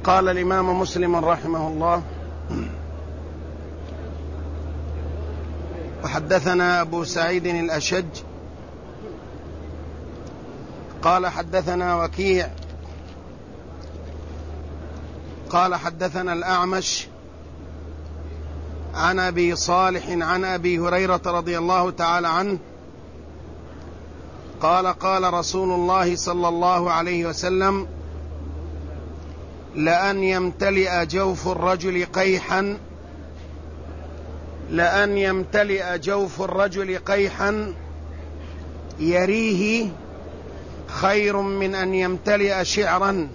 قال الإمام مسلم رحمه الله: وحدثنا أبو سعيد الأشج قال حدثنا وكيع قال حدثنا الأعمش عن أبي صالح عن أبي هريرة رضي الله تعالى عنه قال: قال رسول الله صلى الله عليه وسلم: لأن يمتلئ جوف الرجل قيحا يريه خير من أن يمتلئ شعرا.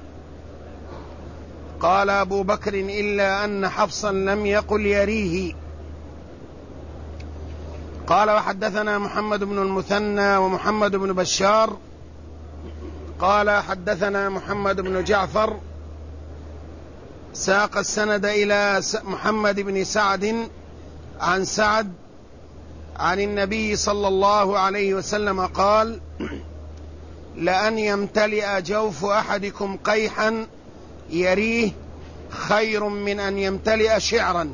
قال أبو بكر: إلا أن حفصا لم يقل يريه. قال: وحدثنا محمد بن المثنى ومحمد بن بشار قال حدثنا محمد بن جعفر، ساق السند إلى محمد بن سعد عن سعد عن النبي صلى الله عليه وسلم قال: لأن يمتلئ جوف أحدكم قيحا يريه خير من أن يمتلئ شعرا.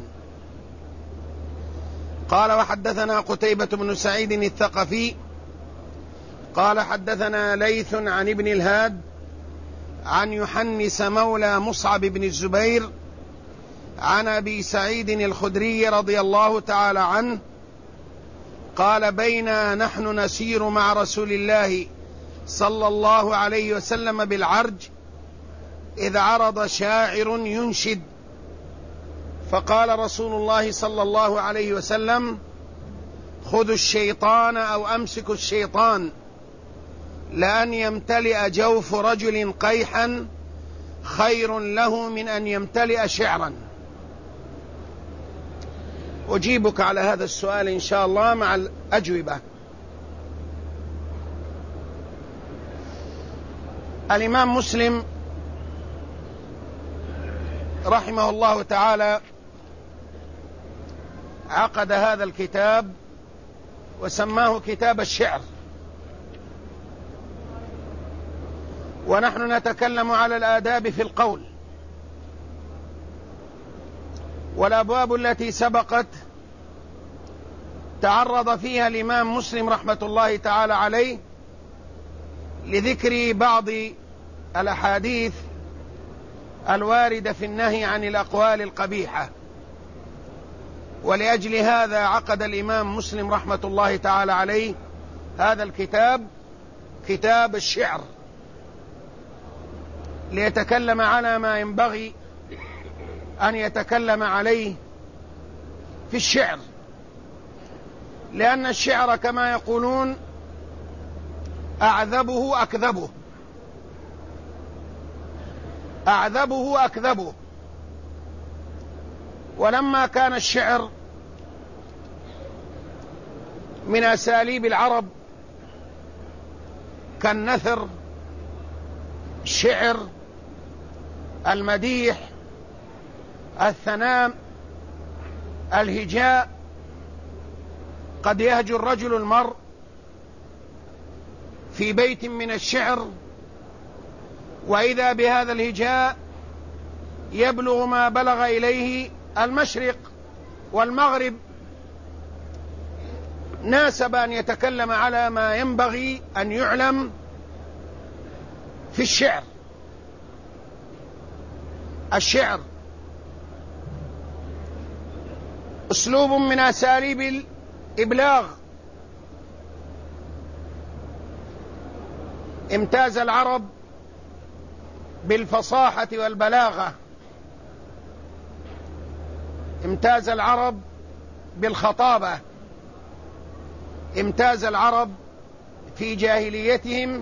قال: وحدثنا قتيبة بن سعيد الثقفي قال حدثنا ليث عن ابن الهاد عن يحنس مولى مصعب بن الزبير عن أبي سعيد الخدري رضي الله تعالى عنه قال: بينا نحن نسير مع رسول الله صلى الله عليه وسلم بالعرج إذ عرض شاعر ينشد، فقال رسول الله صلى الله عليه وسلم: خذوا الشيطان أو أمسكوا الشيطان، لأن يمتلئ جوف رجل قيحا خير له من أن يمتلئ شعرا. أجيبك على هذا السؤال إن شاء الله مع الأجوبة. الإمام مسلم رحمه الله تعالى عقد هذا الكتاب وسماه كتاب الشعر، ونحن نتكلم على الآداب في القول، والأبواب التي سبقت تعرض فيها الإمام مسلم رحمة الله تعالى عليه لذكر بعض الأحاديث الواردة في النهي عن الأقوال القبيحة، ولأجل هذا عقد الإمام مسلم رحمة الله تعالى عليه هذا الكتاب، كتاب الشعر، ليتكلم على ما ينبغي أن يتكلم عليه في الشعر، لأن الشعر كما يقولون أعذبه أكذبه. ولما كان الشعر من أساليب العرب كالنثر، الشعر، المديح، الثناء، الهجاء، قد يهجو الرجل المرء في بيت من الشعر وإذا بهذا الهجاء يبلغ ما بلغ إليه المشرق والمغرب، ناسب أن يتكلم على ما ينبغي أن يعلم في الشعر. الشعر أسلوب من أساليب الإبلاغ، امتاز العرب بالفصاحة والبلاغة، امتاز العرب بالخطابة، امتاز العرب في جاهليتهم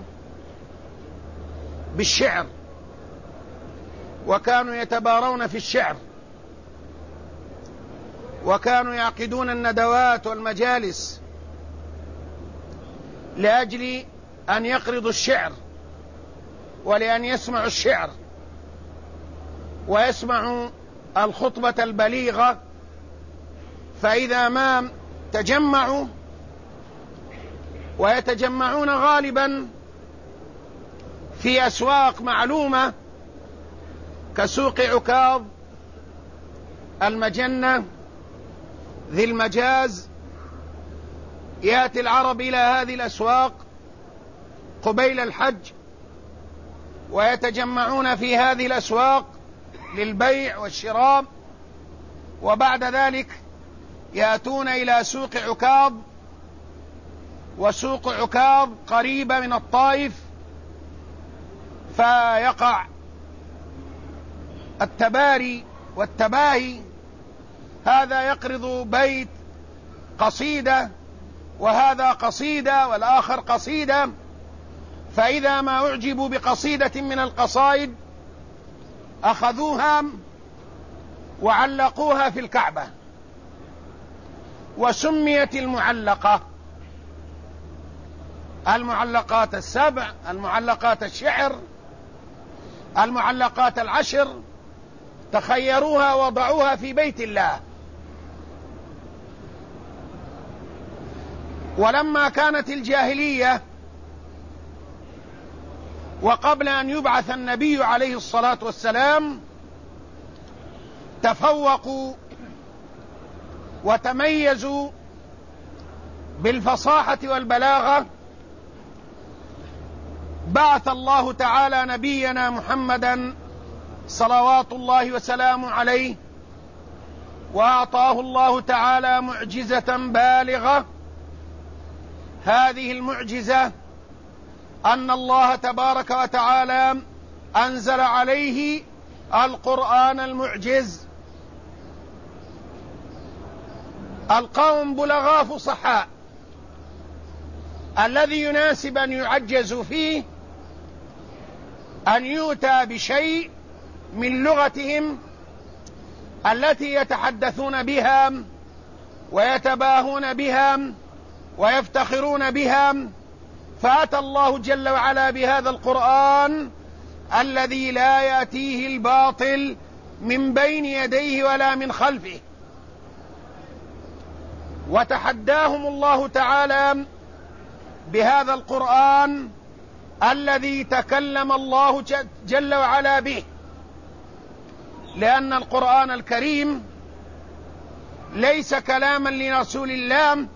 بالشعر، وكانوا يتبارون في الشعر، وكانوا يعقدون الندوات والمجالس لأجل أن يقرضوا الشعر ولأن يسمعوا الشعر ويسمعوا الخطبة البليغة، فإذا ما تجمعوا، ويتجمعون غالبا في أسواق معلومة كسوق عكاظ، المجنة، ذي المجاز. يأتي العرب إلى هذه الأسواق قبيل الحج ويتجمعون في هذه الأسواق للبيع والشراء، وبعد ذلك يأتون إلى سوق عكاظ، وسوق عكاظ قريبة من الطائف، فيقع التباري والتباهي، هذا يقرض بيت قصيدة وهذا قصيدة والآخر قصيدة، فإذا ما أعجبوا بقصيدة من القصائد أخذوها وعلقوها في الكعبة، وسميت المعلقة، المعلقات السبع، المعلقات الشعر، المعلقات العشر، تخيروها وضعوها في بيت الله. ولما كانت الجاهلية وقبل أن يبعث النبي عليه الصلاة والسلام تفوقوا وتميزوا بالفصاحة والبلاغة، بعث الله تعالى نبينا محمدا صلوات الله وسلامه عليه، وأعطاه الله تعالى معجزة بالغة. هذه المعجزة أن الله تبارك وتعالى أنزل عليه القرآن المعجز. القوم بلغاء فصحاء، الذي يناسب أن يعجزوا فيه أن يؤتى بشيء من لغتهم التي يتحدثون بها ويتباهون بها ويفتخرون بها، فأتى الله جل وعلا بهذا القرآن الذي لا يأتيه الباطل من بين يديه ولا من خلفه، وتحداهم الله تعالى بهذا القرآن الذي تكلم الله جل وعلا به، لأن القرآن الكريم ليس كلاما لرسول الله،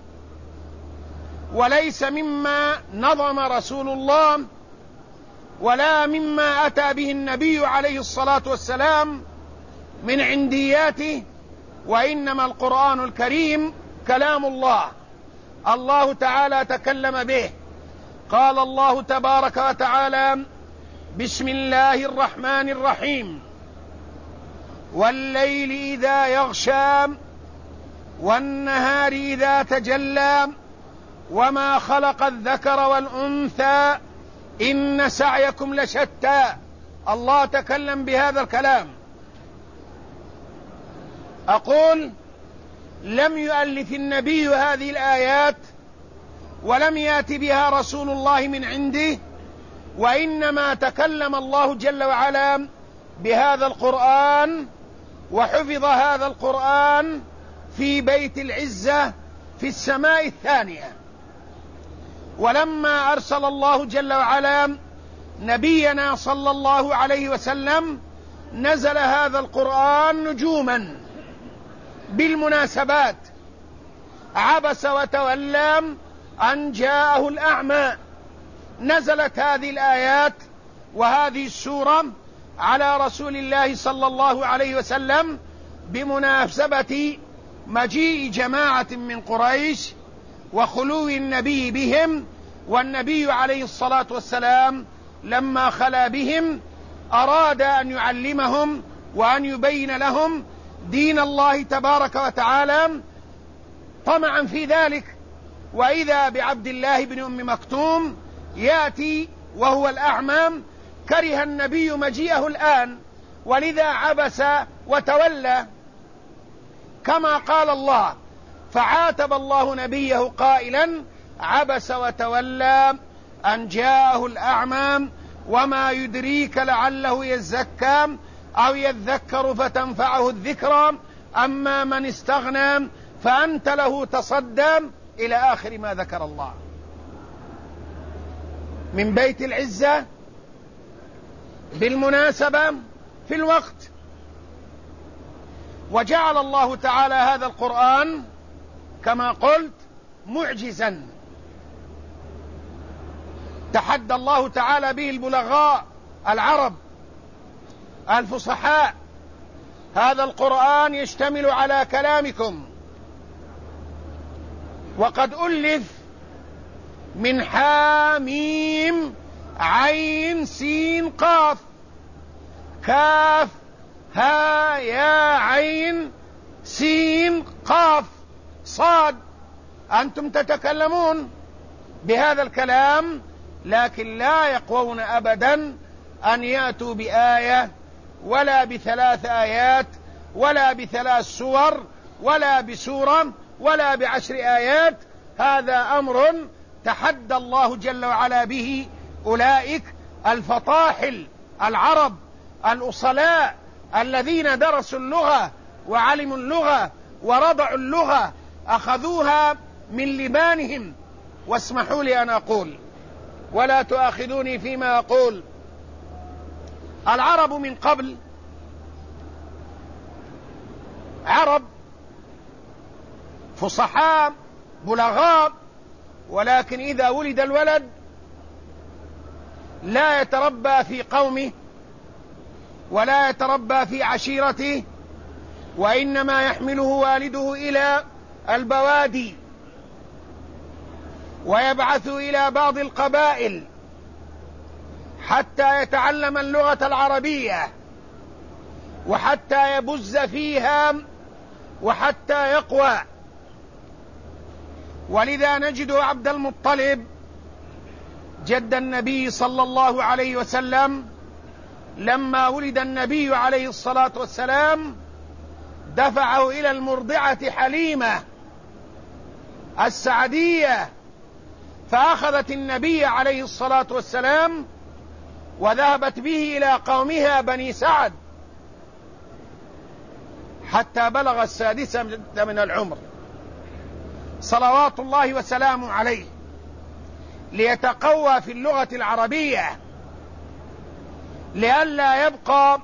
وليس مما نظم رسول الله، ولا مما أتى به النبي عليه الصلاة والسلام من عندياته، وإنما القرآن الكريم كلام الله، الله تعالى تكلم به. قال الله تبارك وتعالى: بسم الله الرحمن الرحيم، والليل إذا يغشى والنهار إذا تجلى وما خلق الذكر والأنثى إن سعيكم لشتى. الله تكلم بهذا الكلام. أقول لم يؤلف النبي هذه الآيات ولم يأت بها رسول الله من عنده، وإنما تكلم الله جل وعلا بهذا القرآن، وحفظ هذا القرآن في بيت العزة في السماء الثانية. ولما أرسل الله جل وعلا نبينا صلى الله عليه وسلم نزل هذا القرآن نجوما بالمناسبات. عبس وتولى أن جاءه الأعمى، نزلت هذه الآيات وهذه السورة على رسول الله صلى الله عليه وسلم بمناسبة مجيء جماعة من قريش وخلو النبي بهم، والنبي عليه الصلاة والسلام لما خلا بهم أراد أن يعلمهم وأن يبين لهم دين الله تبارك وتعالى طمعا في ذلك. وإذا بعبد الله بن أم مكتوم يأتي وهو الأعمى، كره النبي مجيئه الآن، ولذا عبس وتولى كما قال الله، فعاتب الله نبيه قائلا: عبس وتولى أن جاءه الأعمى وما يدريك لعله يزكى أو يذكر فتنفعه الذكرى أما من استغنى فأنت له تصدى، إلى آخر ما ذكر الله. من بيت العزة بالمناسبة في الوقت. وجعل الله تعالى هذا القرآن كما قلت معجزا، تحدى الله تعالى به البلغاء العرب الفصحاء: هذا القرآن يشتمل على كلامكم، وقد ألف من حاميم عين سين قاف كاف ها يا عين سين قاف صاد. أنتم تتكلمون بهذا الكلام، لكن لا يقوون أبدا أن يأتوا بآية ولا ب3 آيات ولا ب3 سور ولا بسورة ولا ب10 آيات. هذا أمر تحدى الله جل وعلا به أولئك الفطاحل العرب الأصلاء الذين درسوا اللغة وعلموا اللغة ورضعوا اللغة، أخذوها من لبانهم. واسمحوا لي أن أقول ولا تؤاخذوني فيما أقول: العرب من قبل عرب فصحاء بلغاء، ولكن إذا ولد الولد لا يتربى في قومه ولا يتربى في عشيرته، وإنما يحمله والده إلى البوادي ويبعث إلى بعض القبائل حتى يتعلم اللغة العربية وحتى يبز فيها وحتى يقوى. ولذا نجد عبد المطلب جد النبي صلى الله عليه وسلم لما ولد النبي عليه الصلاة والسلام دفعه إلى المرضعة حليمة السعدية، فأخذت النبي عليه الصلاة والسلام وذهبت به إلى قومها بني سعد حتى بلغ 6 من العمر صلوات الله وسلامه عليه، ليتقوى في اللغة العربية لئلا يبقى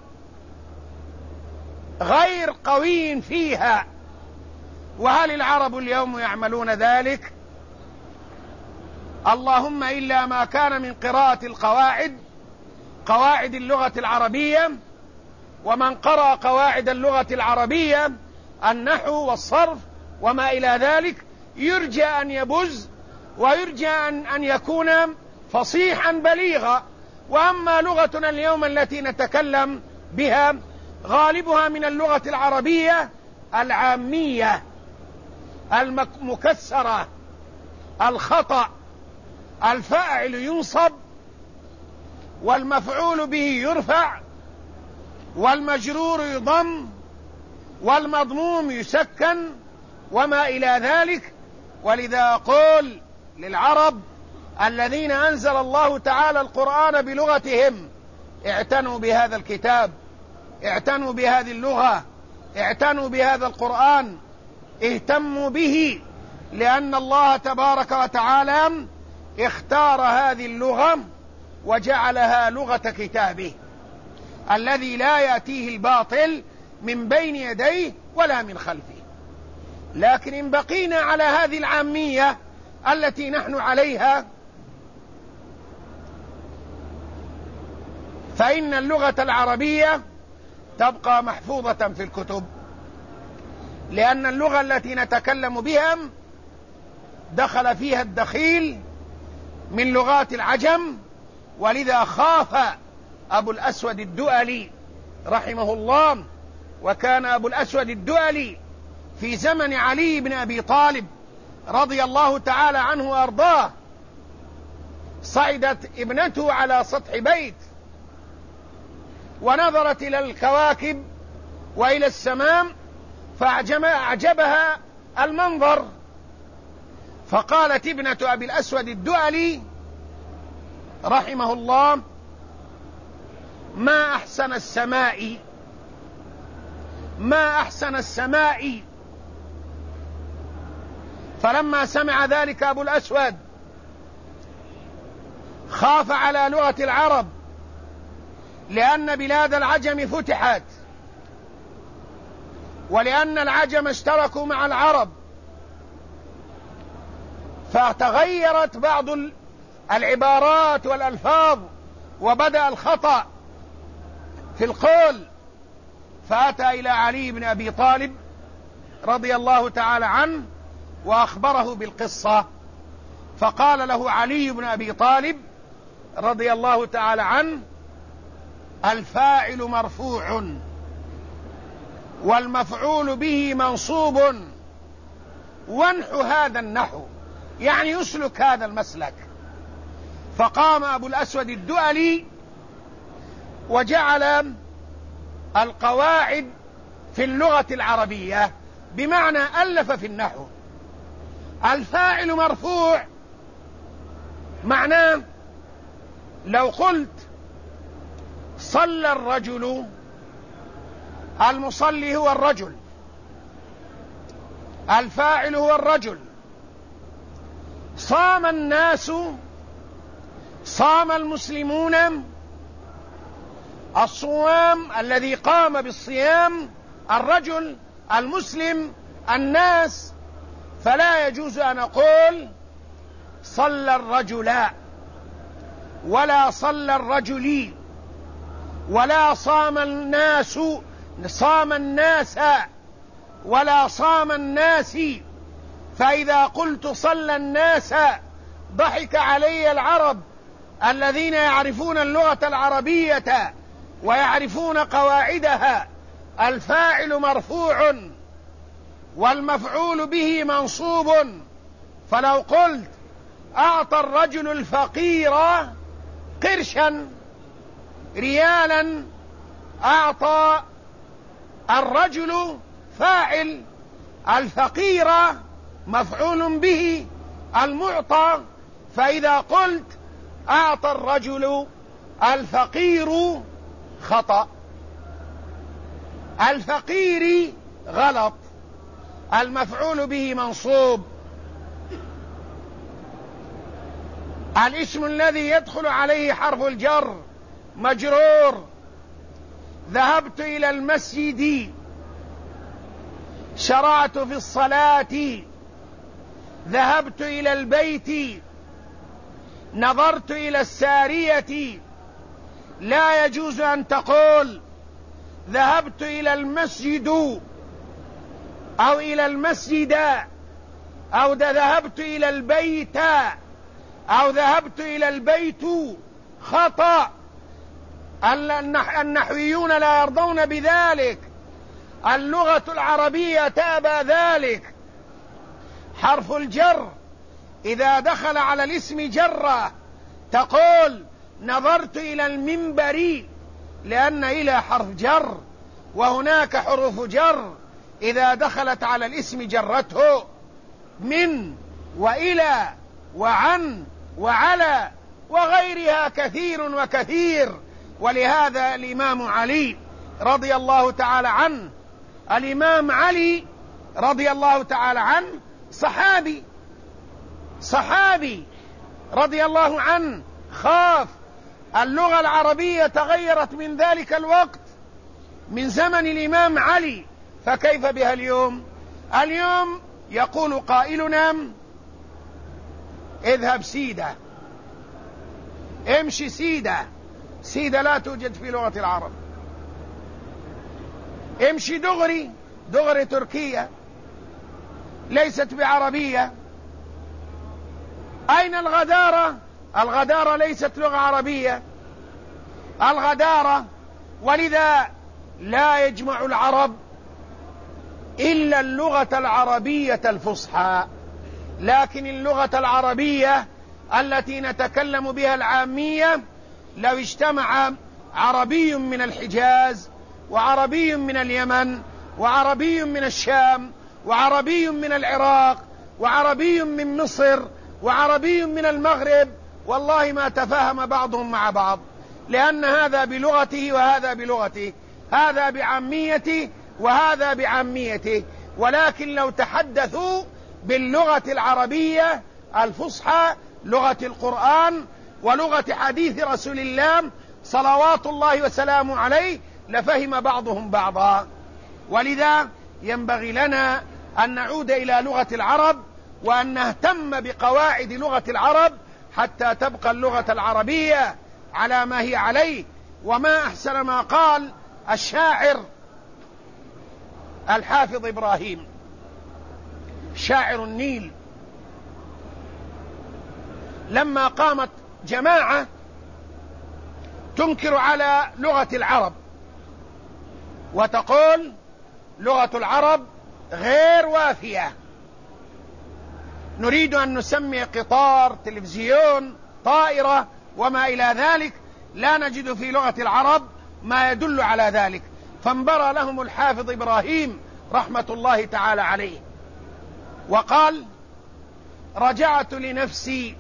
غير قوي فيها. وهل العرب اليوم يعملون ذلك؟ اللهم إلا ما كان من قراءة قواعد اللغة العربية، ومن قرأ قواعد اللغة العربية النحو والصرف وما إلى ذلك يرجى أن يبز ويرجى أن يكون فصيحا بليغا. وأما لغتنا اليوم التي نتكلم بها غالبها من اللغة العربية العامية المكسرة، الخطأ، الفاعل ينصب والمفعول به يرفع والمجرور يضم والمضموم يسكن وما إلى ذلك. ولذا أقول للعرب الذين أنزل الله تعالى القرآن بلغتهم: اعتنوا بهذا الكتاب، اعتنوا بهذه اللغة، اعتنوا بهذا القرآن، اهتموا به، لأن الله تبارك وتعالى اختار هذه اللغة وجعلها لغة كتابه الذي لا يأتيه الباطل من بين يديه ولا من خلفه. لكن إن بقينا على هذه العامية التي نحن عليها فإن اللغة العربية تبقى محفوظة في الكتب، لأن اللغة التي نتكلم بها دخل فيها الدخيل من لغات العجم. ولذا خاف أبو الأسود الدؤلي رحمه الله، وكان أبو الأسود الدؤلي في زمن علي بن أبي طالب رضي الله تعالى عنه وأرضاه، صعدت ابنته على سطح بيت ونظرت إلى الكواكب وإلى السماء فأعجبها المنظر، فقالت ابنة أبي الأسود الدؤلي رحمه الله: ما أحسن السماء، ما أحسن السماء. فلما سمع ذلك أبو الأسود خاف على لغة العرب لأن بلاد العجم فتحت، ولأن العجم اشتركوا مع العرب، فتغيرت بعض العبارات والألفاظ، وبدأ الخطأ في القول، فأتى إلى علي بن أبي طالب رضي الله تعالى عنه وأخبره بالقصة، فقال له علي بن أبي طالب رضي الله تعالى عنه: الفاعل مرفوع والمفعول به منصوب، وانحو هذا النحو، يعني يسلك هذا المسلك. فقام أبو الأسود الدؤلي وجعل القواعد في اللغة العربية، بمعنى ألف في النحو. الفاعل مرفوع معناه لو قلت صلى الرجل، المصلي هو الرجل، الفاعل هو الرجل. صام الناس، صام المسلمون، الصوام الذي قام بالصيام الرجل، المسلم الناس. فلا يجوز أن أقول صلى الرجل، ولا صلى الرجل، ولا صام الناس، صام الناس، ولا صام الناس. فإذا قلت صلى الناس ضحك علي العرب الذين يعرفون اللغة العربية ويعرفون قواعدها. الفاعل مرفوع والمفعول به منصوب. فلو قلت أعطى الرجل الفقير قرشا ريالا، أعطى الرجل فاعل، الفقير مفعول به، المعطى. فإذا قلت أعطى الرجل الفقير خطأ، الفقير غلط، المفعول به منصوب. الاسم الذي يدخل عليه حرف الجر مجرور. ذهبت إلى المسجد، شرعت في الصلاة، ذهبت إلى البيت، نظرت إلى السارية. لا يجوز أن تقول ذهبت إلى المسجد أو إلى المسجد، أو ذهبت إلى البيت، أو ذهبت إلى البيت. خطأ. النحويون لا يرضون بذلك، اللغة العربية تأبى ذلك. حرف الجر إذا دخل على الاسم جره، تقول نظرت إلى المنبر، لأن إلى حرف جر، وهناك حروف جر إذا دخلت على الاسم جرته، من وإلى وعن وعلى وغيرها كثير وكثير. ولهذا الإمام علي رضي الله تعالى عنه، الإمام علي رضي الله تعالى عنه صحابي رضي الله عنه، خاف اللغة العربية تغيرت من ذلك الوقت، من زمن الإمام علي، فكيف بها اليوم؟ اليوم يقول قائلنا اذهب سيدة، امشي سيدة. سيدة لا توجد في لغة العرب. امشي دغري، دغري تركية ليست بعربية. أين الغدارة؟ الغدارة ليست لغة عربية، الغدارة. ولذا لا يجمع العرب إلا اللغة العربية الفصحى، لكن اللغة العربية التي نتكلم بها العامية، لو اجتمع عربي من الحجاز وعربي من اليمن وعربي من الشام وعربي من العراق وعربي من مصر وعربي من المغرب، والله ما تفاهم بعضهم مع بعض، لأن هذا بلغته وهذا بلغته، هذا بعاميته وهذا بعاميته. ولكن لو تحدثوا باللغة العربية الفصحى، لغة القرآن ولغة حديث رسول الله صلوات الله وسلامه عليه لفهم بعضهم بعضا. ولذا ينبغي لنا أن نعود إلى لغة العرب وأن نهتم بقواعد لغة العرب حتى تبقى اللغة العربية على ما هي عليه. وما أحسن ما قال الشاعر الحافظ إبراهيم شاعر النيل لما قامت جماعة تنكر على لغة العرب وتقول لغة العرب غير وافية، نريد أن نسمي قطار، تلفزيون، طائرة وما إلى ذلك، لا نجد في لغة العرب ما يدل على ذلك. فانبرى لهم الحافظ إبراهيم رحمة الله تعالى عليه وقال: رجعت لنفسي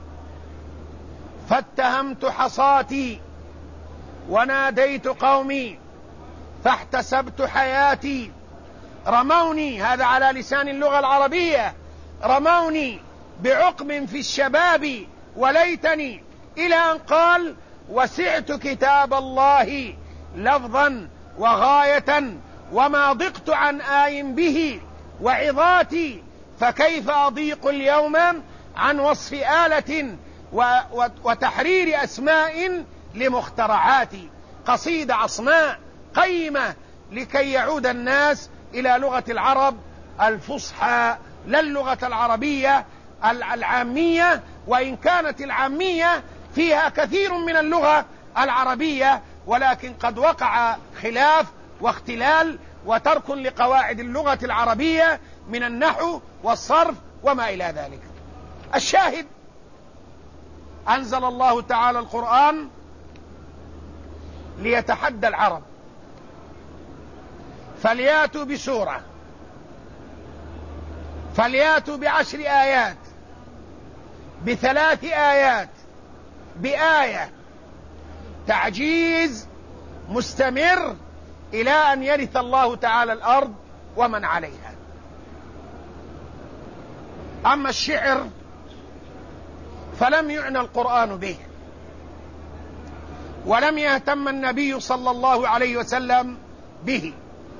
فاتهمت حصاتي وناديت قومي فاحتسبت حياتي، رموني، هذا على لسان اللغة العربية، رموني بعقم في الشباب وليتني، إلى أن قال: وسعت كتاب الله لفظا وغاية وما ضقت عن آي به وعظاتي، فكيف أضيق اليوم عن وصف آلة وتحرير أسماء لمخترعاتي. قصيدة عصماء قيمة لكي يعود الناس إلى لغة العرب الفصحى لا اللغة العربية العامية، وإن كانت العامية فيها كثير من اللغة العربية، ولكن قد وقع خلاف واختلال وترك لقواعد اللغة العربية من النحو والصرف وما إلى ذلك. الشاهد: أنزل الله تعالى القرآن ليتحدى العرب، فلياتوا بسورة، فلياتوا ب10 آيات، ب3 آيات، بآية، تعجيز مستمر إلى أن يرث الله تعالى الأرض ومن عليها. أما الشعر فلم يعنى القرآن به، ولم يهتم النبي صلى الله عليه وسلم به،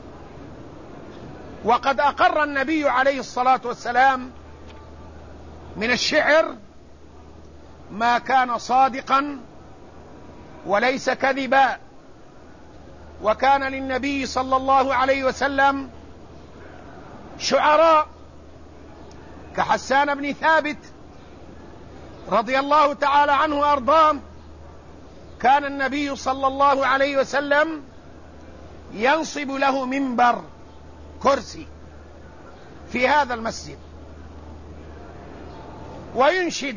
وقد أقر النبي عليه الصلاة والسلام من الشعر ما كان صادقا وليس كذبا. وكان للنبي صلى الله عليه وسلم شعراء كحسان بن ثابت رضي الله تعالى عنه وأرضاه، كان النبي صلى الله عليه وسلم ينصب له منبر، كرسي في هذا المسجد، وينشد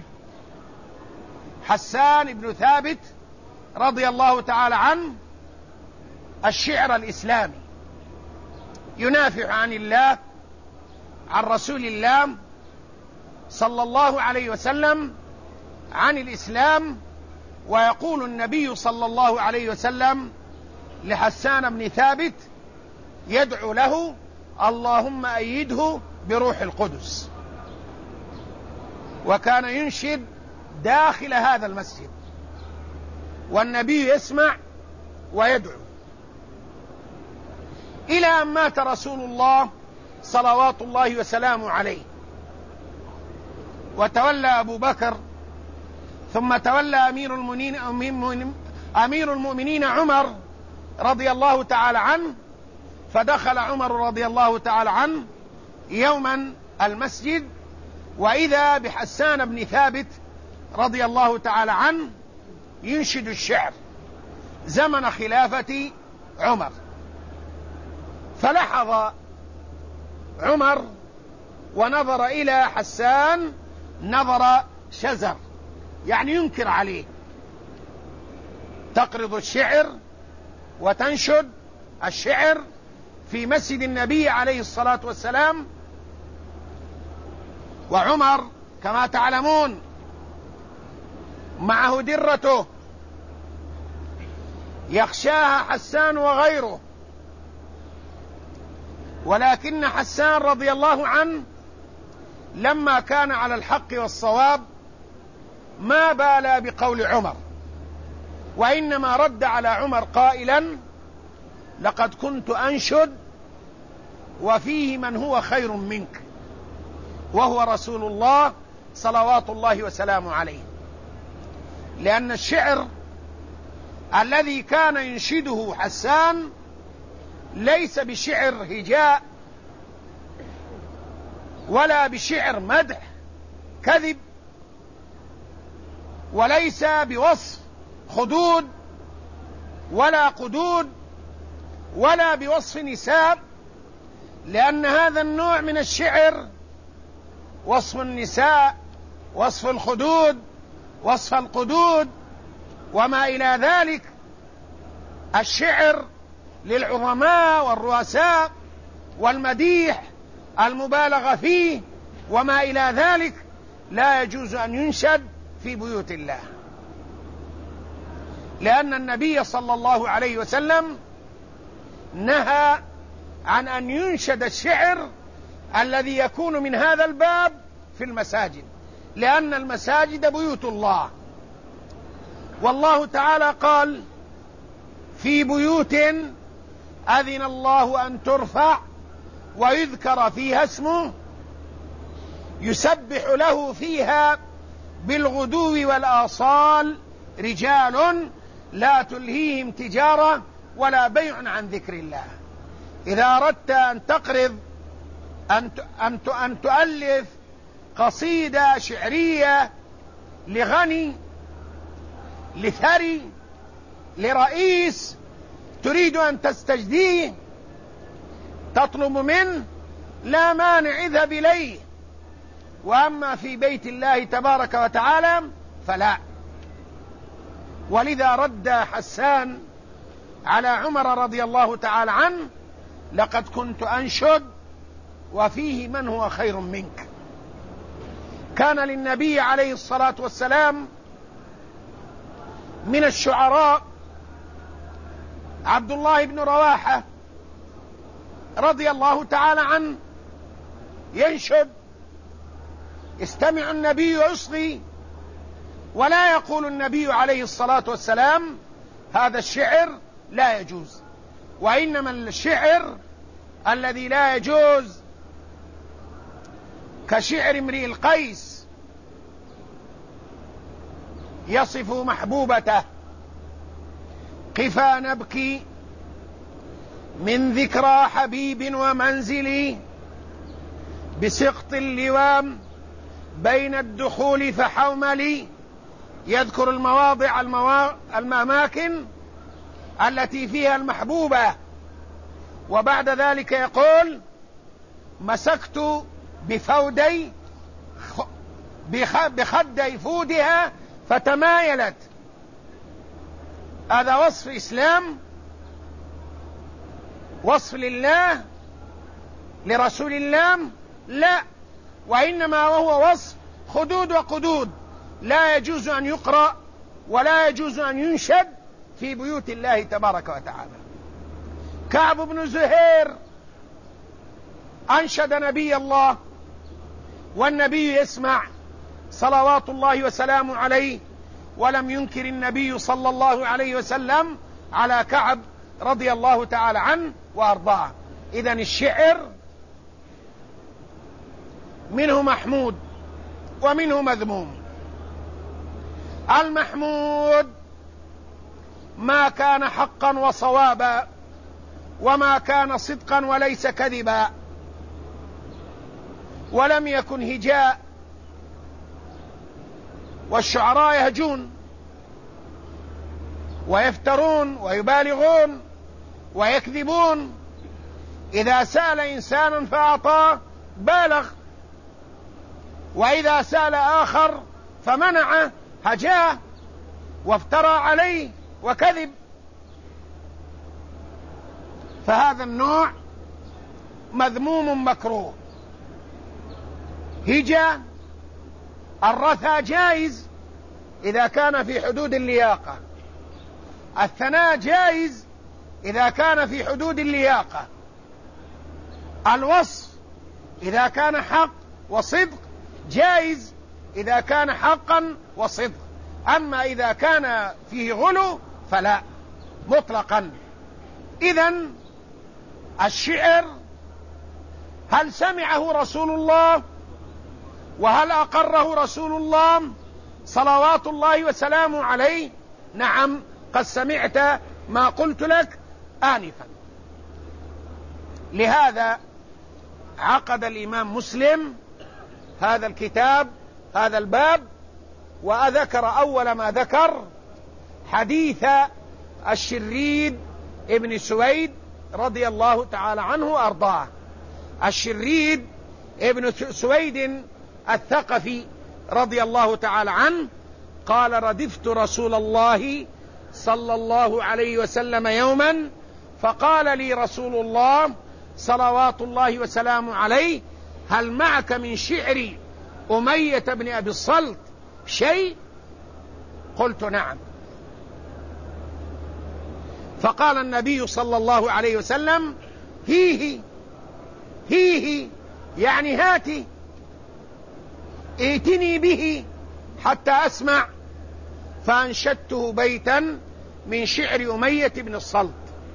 حسان بن ثابت رضي الله تعالى عنه الشعر الإسلامي، ينافع عن الله، عن رسول الله صلى الله عليه وسلم، عن الإسلام. ويقول النبي صلى الله عليه وسلم لحسان بن ثابت يدعو له: اللهم أيده بروح القدس. وكان ينشد داخل هذا المسجد والنبي يسمع ويدعو، إلى أن مات رسول الله صلوات الله وسلامه عليه، وتولى أبو بكر، ثم تولى أمير المؤمنين عمر رضي الله تعالى عنه. فدخل عمر رضي الله تعالى عنه يوما المسجد، وإذا بحسان بن ثابت رضي الله تعالى عنه ينشد الشعر زمن خلافة عمر. فلحظ عمر ونظر إلى حسان نظر شزر، يعني ينكر عليه، تقرض الشعر وتنشد الشعر في مسجد النبي عليه الصلاة والسلام. وعمر كما تعلمون معه درته يخشاها حسان وغيره، ولكن حسان رضي الله عنه لما كان على الحق والصواب ما بالى بقول عمر، وإنما رد على عمر قائلا: لقد كنت أنشد وفيه من هو خير منك، وهو رسول الله صلوات الله وسلامه عليه. لأن الشعر الذي كان ينشده حسان ليس بشعر هجاء ولا بشعر مدح كذب، وليس بوصف خدود ولا قدود ولا بوصف نساء، لأن هذا النوع من الشعر وصف النساء، وصف الخدود، وصف القدود وما إلى ذلك، الشعر للعظماء والرؤساء والمديح المبالغ فيه وما إلى ذلك لا يجوز أن ينشد في بيوت الله، لأن النبي صلى الله عليه وسلم نهى عن أن ينشد الشعر الذي يكون من هذا الباب في المساجد، لأن المساجد بيوت الله، والله تعالى قال: في بيوت أذن الله أن ترفع ويذكر فيها اسمه يسبح له فيها بالغدو والآصال رجال لا تلهيهم تجارة ولا بيع عن ذكر الله. إذا أردت أن تقرض أن تؤلف قصيدة شعرية لغني، لثري، لرئيس تريد أن تستجديه، تطلب منه، لا مانع، اذهب إليه. وأما في بيت الله تبارك وتعالى فلا. ولذا رد حسان على عمر رضي الله تعالى عنه: لقد كنت أنشد وفيه من هو خير منك. كان للنبي عليه الصلاة والسلام من الشعراء عبد الله بن رواحة رضي الله تعالى عنه ينشد: استمع النبي يصغي، ولا يقول النبي عليه الصلاة والسلام هذا الشعر لا يجوز، وإنما الشعر الذي لا يجوز كشعر امرئ القيس يصف محبوبته: قفا نبكي من ذكرى حبيب ومنزلي، بسقط اللوام بين الدخول فحوملي. يذكر المواضع الأماكن التي فيها المحبوبة، وبعد ذلك يقول: مسكت بفودي بخدي فودها فتمايلت. هذا وصف إسلام؟ وصف لله لرسول الله؟ لا، وإنما وهو وصف خدود وقدود لا يجوز أن يقرأ ولا يجوز أن ينشد في بيوت الله تبارك وتعالى. كعب بن زهير أنشد نبي الله والنبي يسمع صلوات الله وسلامه عليه، ولم ينكر النبي صلى الله عليه وسلم على كعب رضي الله تعالى عنه وأرضاه. إذن الشعر منه محمود ومنه مذموم. المحمود ما كان حقا وصوابا، وما كان صدقا وليس كذبا، ولم يكن هجاء. والشعراء يهجون ويفترون ويبالغون ويكذبون. إذا سأل إنسانا فأعطاه بالغ، وإذا سأل آخر فمنعه هجاه وافترى عليه وكذب. فهذا النوع مذموم مكروه. هجا الرثى جائز إذا كان في حدود اللياقة، الثناء جائز إذا كان في حدود اللياقة، الوصف إذا كان حق وصدق جائز إذا كان حقا وصدق. أما إذا كان فيه غلو فلا مطلقا. إذن الشعر هل سمعه رسول الله وهل أقره رسول الله صلوات الله وسلامه عليه؟ نعم، قد سمعت ما قلت لك آنفا. لهذا عقد الإمام مسلم هذا الكتاب، هذا الباب، وذكر أول ما ذكر حديث الشريد ابن سويد رضي الله تعالى عنه وأرضاه. الشريد ابن سويد الثقفي رضي الله تعالى عنه قال: ردفت رسول الله صلى الله عليه وسلم يوما فقال لي رسول الله صلوات الله وسلامه عليه: هل معك من شعر أمية بن أبي الصلت شيء؟ قلت: نعم. فقال النبي صلى الله عليه وسلم: هيه هيه، يعني هاتي، ائتني به حتى أسمع. فأنشدته بيتا من شعر أمية بن الصلت،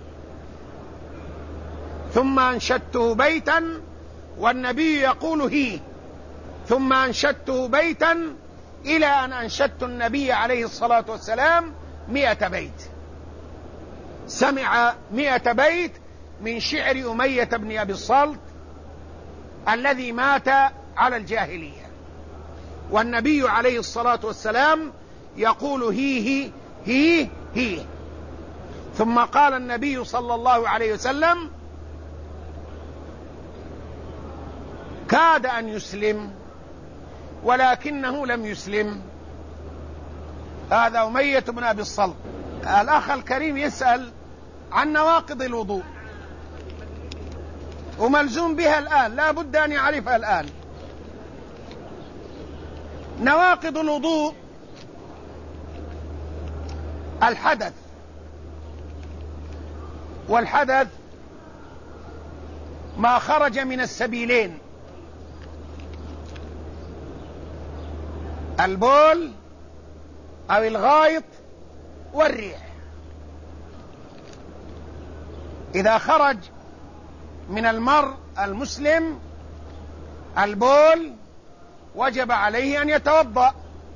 ثم أنشدته بيتا والنبي يقول هيه، ثم أنشدته بيتا إلى أن أنشدت النبي عليه الصلاة والسلام 100 بيت. سمع 100 بيت من شعر أمية بن أبي الصلت الذي مات على الجاهلية، والنبي عليه الصلاة والسلام يقول هيه هيه هيه. ثم قال النبي صلى الله عليه وسلم: كاد أن يسلم ولكنه لم يسلم. هذا أمية بن أبي الصلت. الأخ الكريم يسأل عن نواقض الوضوء وملزوم بها الآن، لا بد أن يعرفها الآن. نواقض الوضوء: الحدث، والحدث ما خرج من السبيلين: البول أو الغائط والريح. إذا خرج من المرء المسلم البول وجب عليه أن يتوضأ،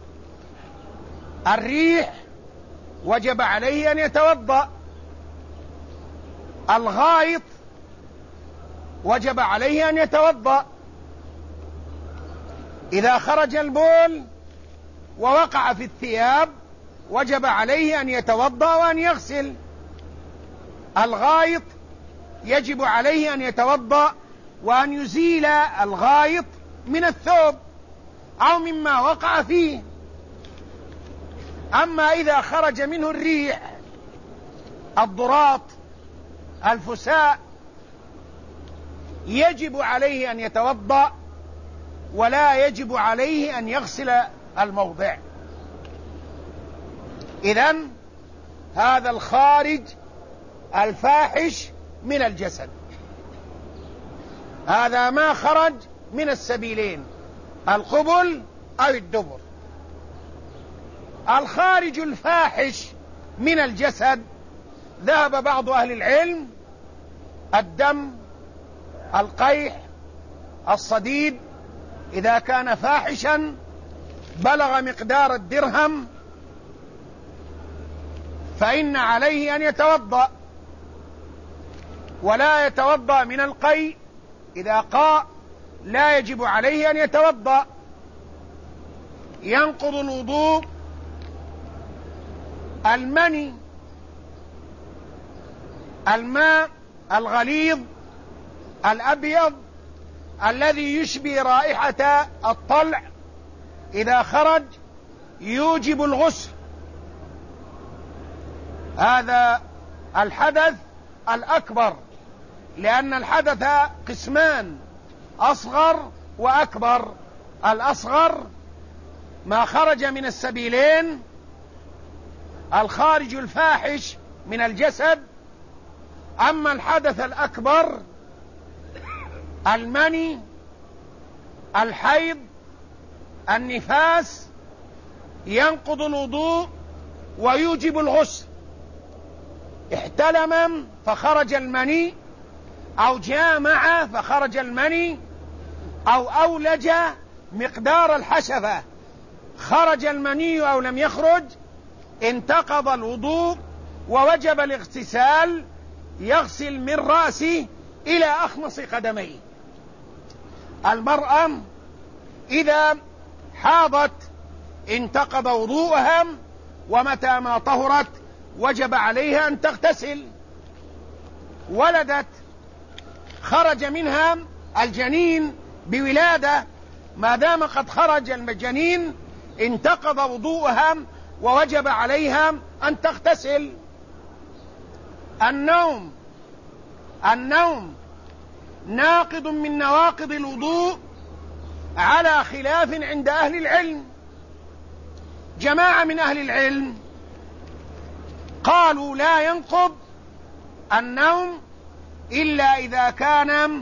الريح وجب عليه أن يتوضأ، الغائط وجب عليه أن يتوضأ. إذا خرج البول ووقع في الثياب وجب عليه أن يتوضأ وأن يغسل. الغائط يجب عليه أن يتوضأ وأن يزيل الغائط من الثوب أو مما وقع فيه. أما إذا خرج منه الريح، الضراط، الفساء، يجب عليه أن يتوضأ ولا يجب عليه أن يغسل الموضع. إذن هذا الخارج الفاحش من الجسد، هذا ما خرج من السبيلين: القبل أو الدبر. الخارج الفاحش من الجسد ذهب بعض أهل العلم: الدم، القيح، الصديد، إذا كان فاحشا بلغ مقدار الدرهم فإن عليه أن يتوضأ، ولا يتوضأ من القيء. إذا قاء لا يجب عليه أن يتوضأ. ينقض الوضوء المني، الماء الغليظ الأبيض الذي يشبه رائحة الطلع، إذا خرج يوجب الغسل. هذا الحدث الأكبر، لأن الحدث قسمان: أصغر وأكبر. الأصغر ما خرج من السبيلين، الخارج الفاحش من الجسد. أما الحدث الأكبر: المني، الحيض، النفاس، ينقض الوضوء ويوجب الغسل. احتلم فخرج المني، أو جامع فخرج المني، أو أولج مقدار الحشفة خرج المني أو لم يخرج، انتقض الوضوء ووجب الاغتسال، يغسل من رأسه إلى أخمص قدميه. المرأة إذا حاضت انتقض وضوءها، ومتى ما طهرت وجب عليها أن تغتسل. ولدت خرج منها الجنين بولادة، ما دام قد خرج الجنين انتقض وضوءها ووجب عليها أن تغتسل. النوم ناقض من نواقض الوضوء على خلاف عند أهل العلم. جماعة من أهل العلم قالوا لا ينقض النوم إلا إذا كان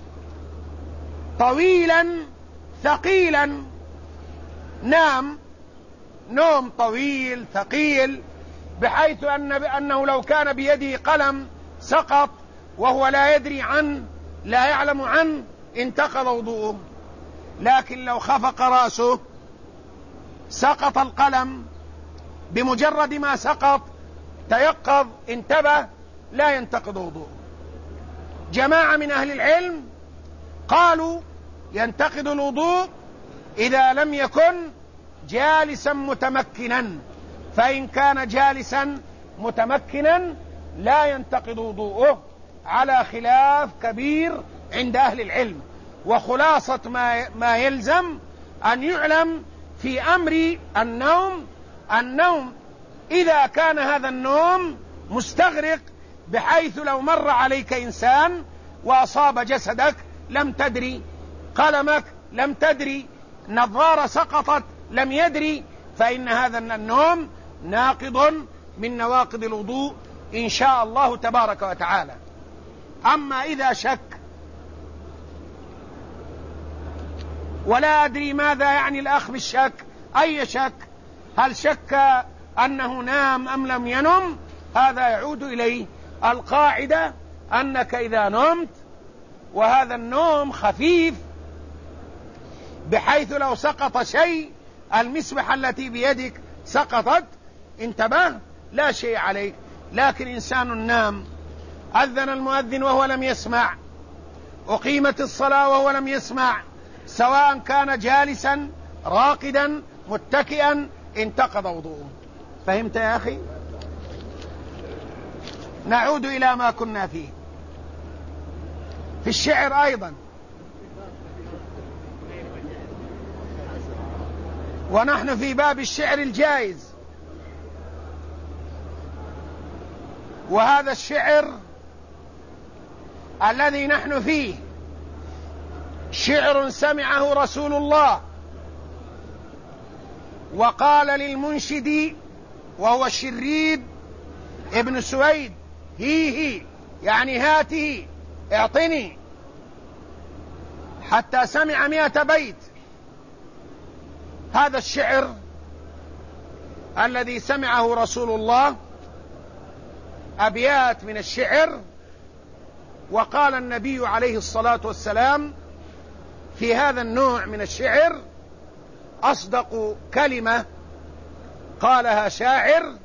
طويلا ثقيلا، نام نوم طويل ثقيل بحيث أنه لو كان بيده قلم سقط وهو لا يدري عنه، لا يعلم عنه، انتقض وضوءه. لكن لو خفق رأسه سقط القلم، بمجرد ما سقط تيقظ انتبه، لا ينتقض وضوءه. جماعة من أهل العلم قالوا ينتقض الوضوء إذا لم يكن جالسا متمكنا، فإن كان جالسا متمكنا لا ينتقض وضوءه، على خلاف كبير عند أهل العلم. وخلاصة ما يلزم أن يعلم في أمر النوم إذا كان هذا النوم مستغرق، بحيث لو مر عليك إنسان وأصاب جسدك لم تدري، قلمك لم تدري، نظارة سقطت لم يدري، فإن هذا النوم ناقض من نواقض الوضوء إن شاء الله تبارك وتعالى. أما إذا شك، ولا أدري ماذا يعني الأخ بالشك، أي شك؟ هل شك أنه نام أم لم ينم؟ هذا يعود إليه القاعدة أنك إذا نمت وهذا النوم خفيف بحيث لو سقط شيء، المسبحة التي بيدك سقطت، انتبه، لا شيء عليك. لكن إنسان نام، أذن المؤذن وهو لم يسمع، أقيمت الصلاة وهو لم يسمع، سواء كان جالسا راقدا متكئا، انتقض وضوءه. فهمت يا أخي؟ نعود إلى ما كنا فيه. في الشعر أيضا، ونحن في باب الشعر الجائز، وهذا الشعر الذي نحن فيه شعر سمعه رسول الله، وقال للمنشد وهو الشريد ابن سويد: هي يعني هاته، اعطني، حتى سمع 100 بيت. هذا الشعر الذي سمعه رسول الله أبيات من الشعر، وقال النبي عليه الصلاة والسلام في هذا النوع من الشعر: أصدق كلمة قالها شاعر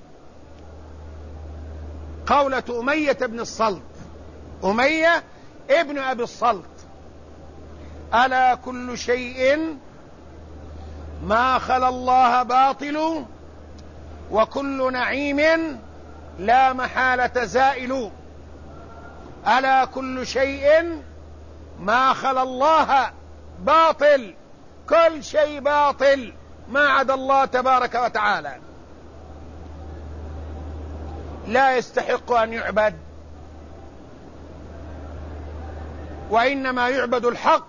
قولة أمية بن الصلت، أمية ابن أبي الصلت: ألا كل شيء ما خلا الله باطل، وكل نعيم لا محالة زائل. ألا كل شيء ما خلا الله باطل، كل شيء باطل ما عدا الله تبارك وتعالى، لا يستحق أن يعبد، وإنما يعبد الحق،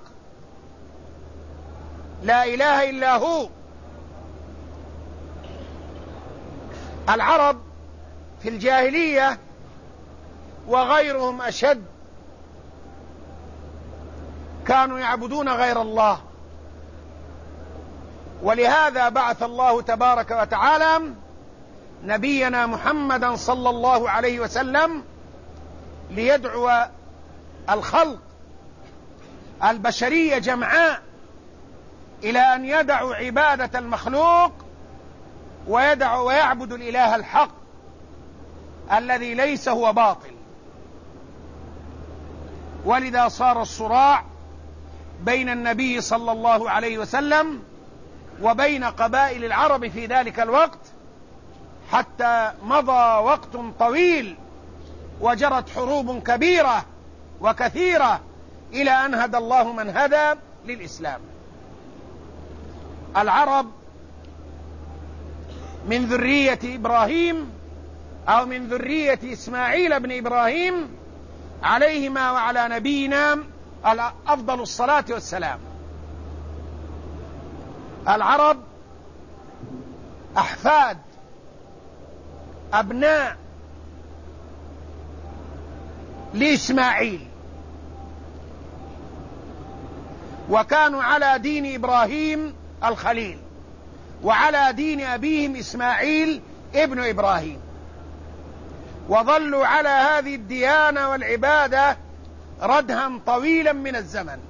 لا إله إلا هو. العرب في الجاهلية وغيرهم أشد كانوا يعبدون غير الله، ولهذا بعث الله تبارك وتعالى نبينا محمدا صلى الله عليه وسلم ليدعو الخلق البشرية جمعاء إلى أن يدعوا عبادة المخلوق ويعبدوا الإله الحق الذي ليس هو باطل. ولذا صار الصراع بين النبي صلى الله عليه وسلم وبين قبائل العرب في ذلك الوقت، حتى مضى وقت طويل وجرت حروب كبيرة وكثيرة إلى أن هدى الله من هدى للإسلام. العرب من ذرية إبراهيم أو من ذرية إسماعيل بن إبراهيم عليهما وعلى نبينا أفضل الصلاة والسلام. العرب أحفاد أبناء لإسماعيل، وكانوا على دين إبراهيم الخليل وعلى دين أبيهم إسماعيل ابن إبراهيم، وظلوا على هذه الديانة والعبادة ردها طويلا من الزمن،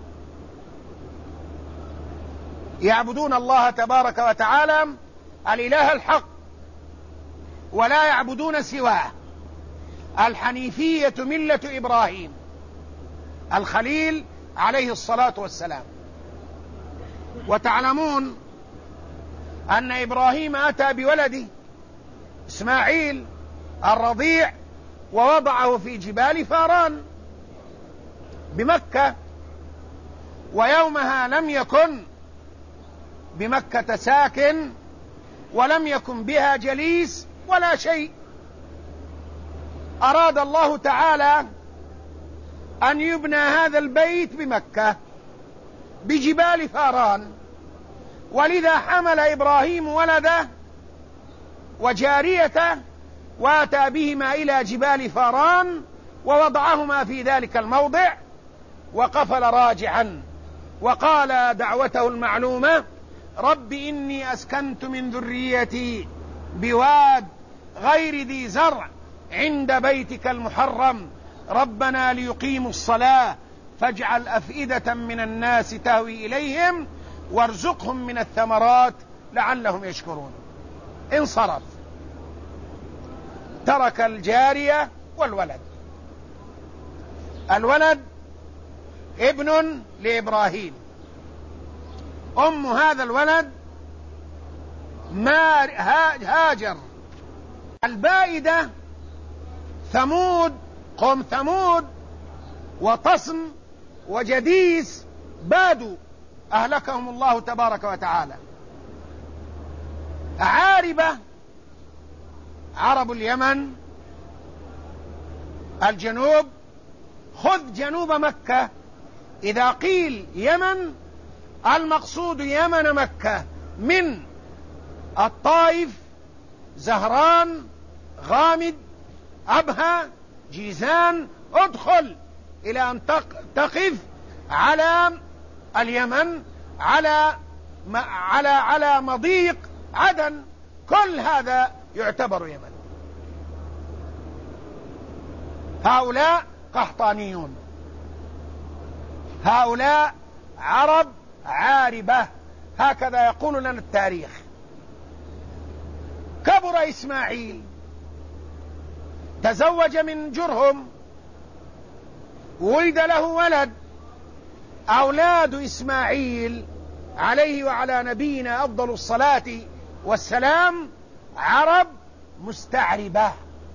يعبدون الله تبارك وتعالى الإله الحق ولا يعبدون سواه. الحنيفية ملة إبراهيم الخليل عليه الصلاة والسلام. وتعلمون أن إبراهيم أتى بولده إسماعيل الرضيع ووضعه في جبال فاران بمكة، ويومها لم يكن بمكة ساكن ولم يكن بها جليس ولا شيء. أراد الله تعالى أن يبنى هذا البيت بمكة بجبال فاران، ولذا حمل إبراهيم ولده وجاريته واتى بهما إلى جبال فاران ووضعهما في ذلك الموضع، وقفل راجعا وقال دعوته المعلومة: رب إني أسكنت من ذريتي بواد غير ذي زرع عند بيتك المحرم ربنا ليقيموا الصلاة فاجعل أفئدة من الناس تهوي إليهم وارزقهم من الثمرات لعلهم يشكرون. انصرف، ترك الجارية والولد. الولد ابن لإبراهيم، أم هذا الولد هاجر. البائدة ثمود، قوم ثمود وطصم وجديس بادوا أهلكهم الله تبارك وتعالى. عاربة عرب اليمن الجنوب، خذ جنوب مكة. إذا قيل يمن المقصود يمن مكة، من الطائف، زهران، غامد، أبها، جيزان، ادخل إلى أن تقف على اليمن، على مضيق عدن، كل هذا يعتبر يمن. هؤلاء قحطانيون، هؤلاء عرب عاربة، هكذا يقول لنا التاريخ. كبر إسماعيل، تزوج من جرهم، ولد له ولد. أولاد إسماعيل عليه وعلى نبينا أفضل الصلاة والسلام عرب مستعربة،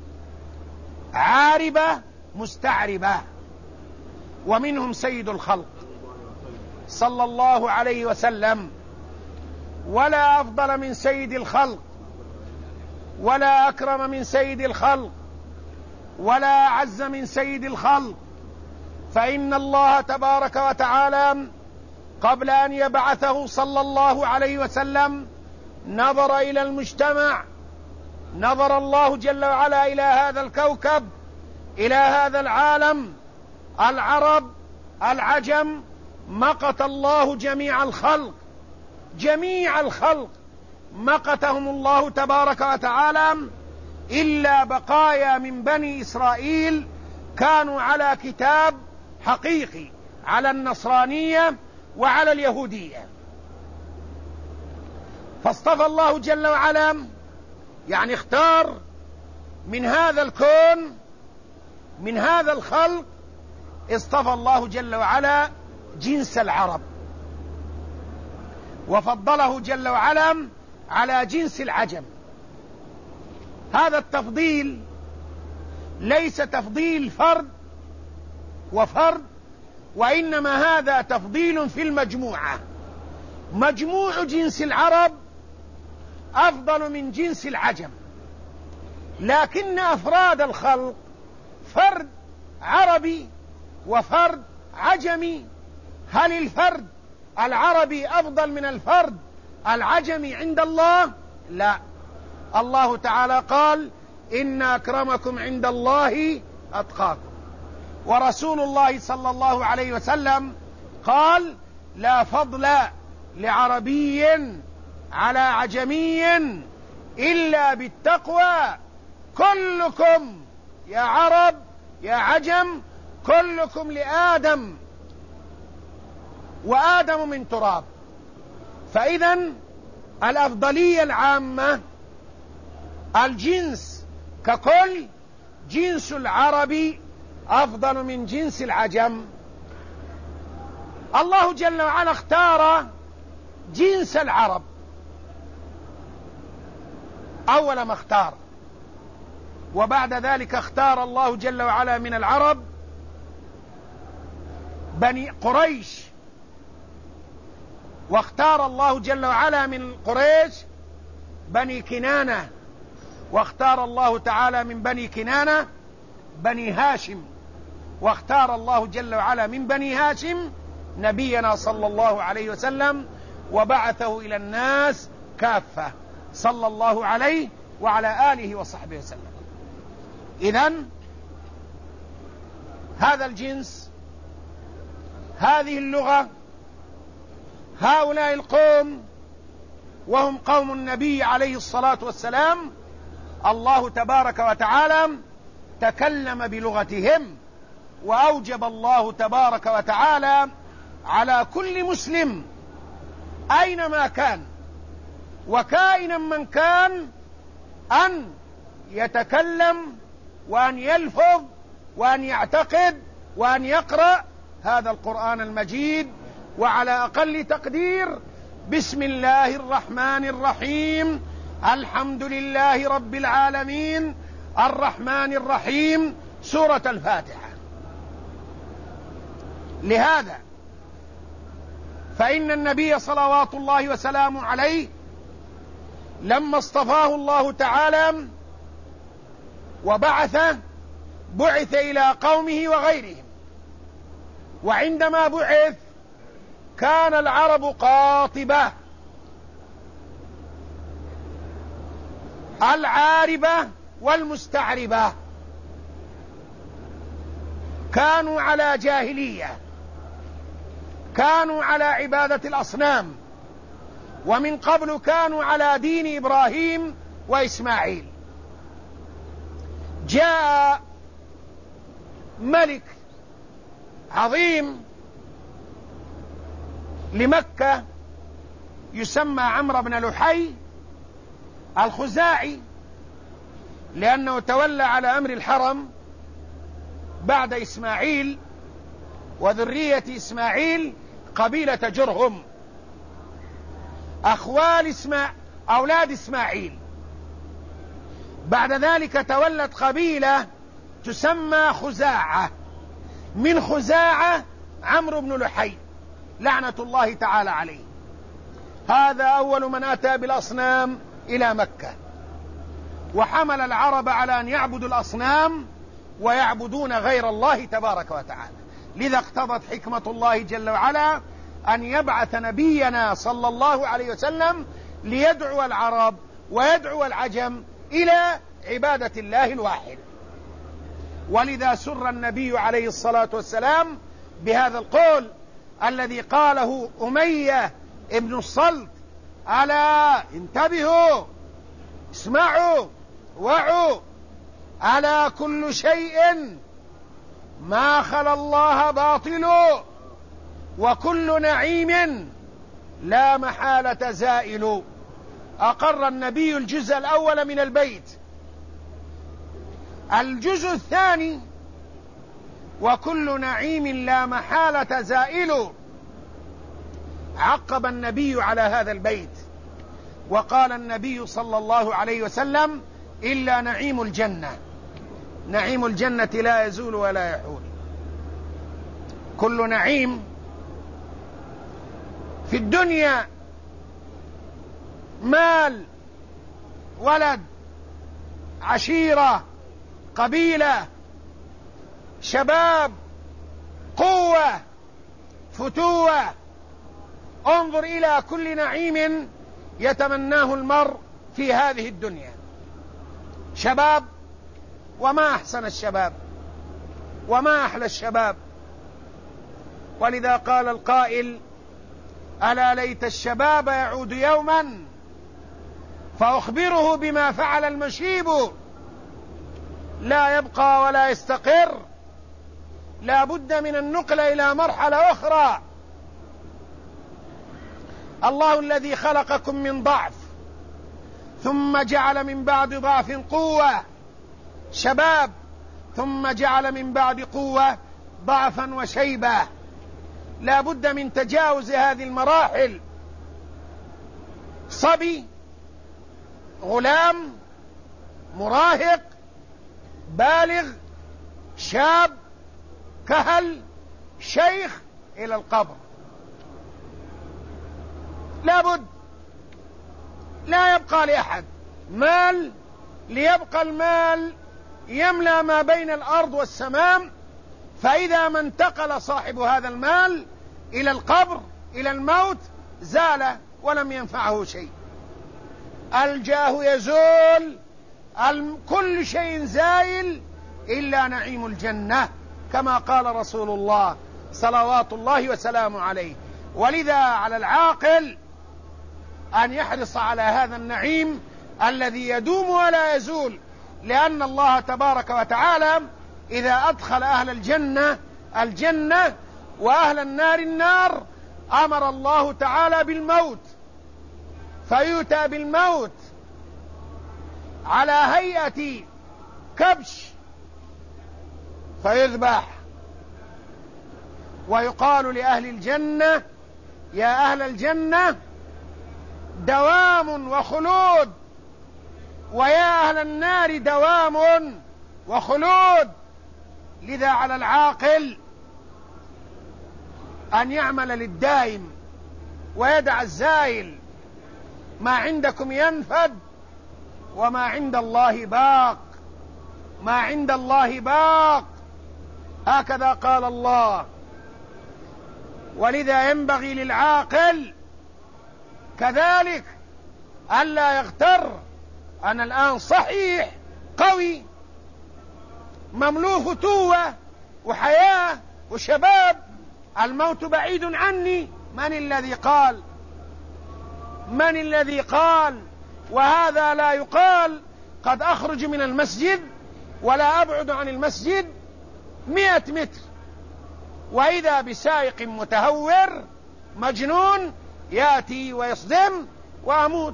عاربة مستعربة، ومنهم سيد الخلق صلى الله عليه وسلم. ولا أفضل من سيد الخلق، ولا أكرم من سيد الخلق، ولا أعز من سيد الخلق، فإن الله تبارك وتعالى قبل أن يبعثه صلى الله عليه وسلم نظر إلى المجتمع، نظر الله جل وعلا إلى هذا الكوكب، إلى هذا العالم، العرب، العجم، مقت الله جميع الخلق، جميع الخلق مقتهم الله تبارك وتعالى إلا بقايا من بني إسرائيل كانوا على كتاب حقيقي، على النصرانية وعلى اليهودية. فاصطفى الله جل وعلا، يعني اختار من هذا الكون، من هذا الخلق، اصطفى الله جل وعلا جنس العرب، وفضله جل وعلا على جنس العجم. هذا التفضيل ليس تفضيل فرد وفرد، وإنما هذا تفضيل في المجموعة. مجموع جنس العرب أفضل من جنس العجم، لكن أفراد الخلق فرد عربي وفرد عجمي. هل الفرد العربي أفضل من الفرد العجمي عند الله؟ لا. الله تعالى قال: إن أكرمكم عند الله أتقاكم. ورسول الله صلى الله عليه وسلم قال: لا فضل لعربي على عجمي إلا بالتقوى، كلكم يا عرب يا عجم كلكم لآدم، وآدم من تراب. فإذن الأفضلية العامة الجنس ككل، جنس العربي أفضل من جنس العجم. الله جل وعلا اختار جنس العرب أول ما اختار، وبعد ذلك اختار الله جل وعلا من العرب بني قريش، واختار الله جل وعلا من قريش بني كنانة، واختار الله تعالى من بني كنانة بني هاشم، واختار الله جل وعلا من بني هاشم نبينا صلى الله عليه وسلم، وبعثه إلى الناس كافة صلى الله عليه وعلى آله وصحبه وسلم. إذن هذا الجنس، هذه اللغة، هؤلاء القوم، وهم قوم النبي عليه الصلاة والسلام، الله تبارك وتعالى تكلم بلغتهم، وأوجب الله تبارك وتعالى على كل مسلم أينما كان وكائنا من كان أن يتكلم وأن يلفظ وأن يعتقد وأن يقرأ هذا القرآن المجيد، وعلى أقل تقدير بسم الله الرحمن الرحيم، الحمد لله رب العالمين، الرحمن الرحيم، سورة الفاتحة. لهذا فإن النبي صلوات الله وسلامه عليه لما اصطفاه الله تعالى وبعثه، بعث إلى قومه وغيرهم، وعندما بعث كان العرب قاطبة العاربة والمستعربة، كانوا على جاهلية، كانوا على عبادة الأصنام، ومن قبل كانوا على دين إبراهيم وإسماعيل. جاء ملك عظيم لمكة يسمى عمرو بن لحي الخزاعي، لأنه تولى على أمر الحرم بعد إسماعيل، وذرية إسماعيل قبيلة جرهم، أولاد إسماعيل. بعد ذلك تولت قبيلة تسمى خزاعة، من خزاعة عمرو بن لحي لعنة الله تعالى عليه. هذا أول من أتى بالأصنام إلى مكة، وحمل العرب على أن يعبدوا الأصنام ويعبدون غير الله تبارك وتعالى. لذا اقتضت حكمة الله جل وعلا أن يبعث نبينا صلى الله عليه وسلم ليدعو العرب ويدعو العجم إلى عبادة الله الواحد. ولذا سر النبي عليه الصلاة والسلام بهذا القول الذي قاله أمية ابن الصلت ألا انتبهوا، اسمعوا، وعوا، ألا كل شيء ما خلا الله باطل، وكل نعيم لا محالة زائل. أقر النبي الجزء الأول من البيت. الجزء الثاني: وكل نعيم لا محالة زائل، عقب النبي على هذا البيت وقال النبي صلى الله عليه وسلم: إلا نعيم الجنة، نعيم الجنة لا يزول ولا يحول. كل نعيم في الدنيا، مال، ولد، عشيرة، قبيلة، شباب، قوة، فتوة، انظر إلى كل نعيم يتمناه المرء في هذه الدنيا. شباب، وما أحسن الشباب، وما أحلى الشباب. ولذا قال القائل: ألا ليت الشباب يعود يوما فأخبره بما فعل المشيب، لا يبقى ولا يستقر، لا بد من النقل إلى مرحلة أخرى. الله الذي خلقكم من ضعف ثم جعل من بعد ضعف قوة، شباب، ثم جعل من بعد قوة ضعفا وشيبة. لا بد من تجاوز هذه المراحل. صبي، غلام، مراهق، بالغ، شاب، كهل، شيخ، إلى القبر. لا بد، لا يبقى لأحد مال ليبقى المال يملأ ما بين الأرض والسماء، فإذا ما انتقل صاحب هذا المال إلى القبر، إلى الموت، زال ولم ينفعه شيء. الجاه يزول، كل شيء زائل إلا نعيم الجنة، كما قال رسول الله صلوات الله وسلامه عليه. ولذا على العاقل أن يحرص على هذا النعيم الذي يدوم ولا يزول، لأن الله تبارك وتعالى إذا أدخل أهل الجنة الجنة وأهل النار النار أمر الله تعالى بالموت، فيؤتى بالموت على هيئة كبش فيذبح، ويقال لأهل الجنة: يا أهل الجنة دوام وخلود، ويا أهل النار دوام وخلود. لذا على العاقل أن يعمل للدائم ويدع الزائل. ما عندكم ينفد وما عند الله باق، ما عند الله باق، هكذا قال الله. ولذا ينبغي للعاقل كذلك ألا يغتر. أنا الآن صحيح قوي، مملوء فتوة وحياة وشباب، الموت بعيد عني. من الذي قال؟ من الذي قال؟ وهذا لا يقال قد أخرج من المسجد ولا أبعد عن المسجد 100 متر وإذا بسائق متهور مجنون يأتي ويصدم وأموت،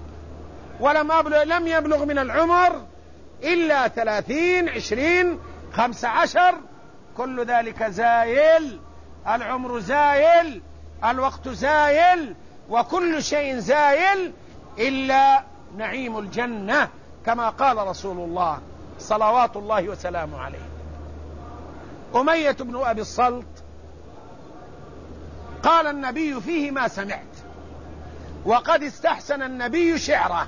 لم يبلغ من العمر إلا 30 20 15. كل ذلك زائل، العمر زائل، الوقت زائل، وكل شيء زائل إلا نعيم الجنة، كما قال رسول الله صلوات الله وسلامه عليه. أمية بن أبي الصلت قال النبي فيه ما سمعت، وقد استحسن النبي شعره،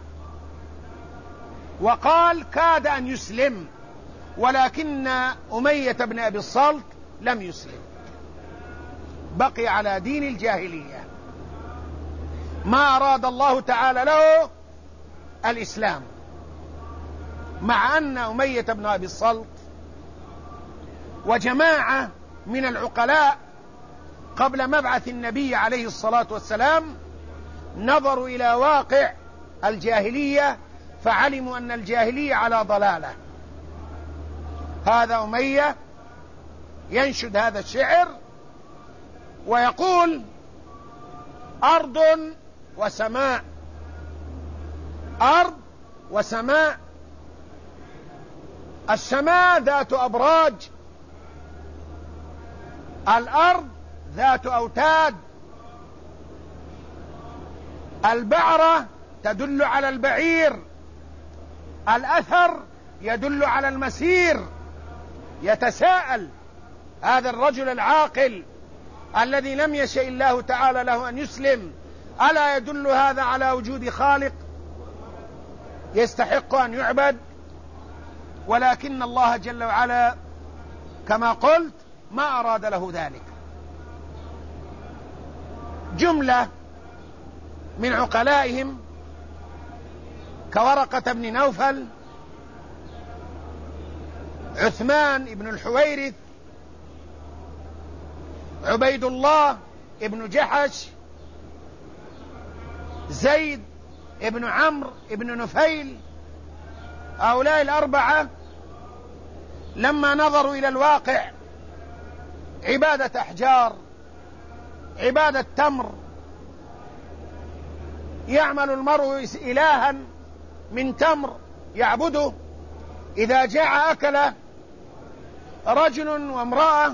وقال كاد أن يسلم، ولكن أمية بن أبي الصلت لم يسلم، بقي على دين الجاهلية، ما أراد الله تعالى له الإسلام. مع أن أمية بن أبي الصلت وجماعة من العقلاء قبل مبعث النبي عليه الصلاة والسلام نظروا إلى واقع الجاهلية فعلموا أن الجاهلية على ضلالة. هذا أمية ينشد هذا الشعر ويقول: أرض وسماء، أرض وسماء. السماء ذات أبراج، الأرض ذات أوتاد. البعرة تدل على البعير، الأثر يدل على المسير. يتساءل هذا الرجل العاقل الذي لم يشاء الله تعالى له أن يسلم: ألا يدل هذا على وجود خالق يستحق أن يعبد؟ ولكن الله جل وعلا كما قلت ما أراد له ذلك. جملة من عقلائهم كورقة بن نوفل، عثمان بن الحويرث، عبيد الله بن جحش، زيد بن عمرو بن نفيل، هؤلاء الأربعة لما نظروا إلى الواقع، عبادة أحجار، عبادة تمر، يعمل المرء إلها من تمر يعبده، إذا جاع أكله. رجل وامرأة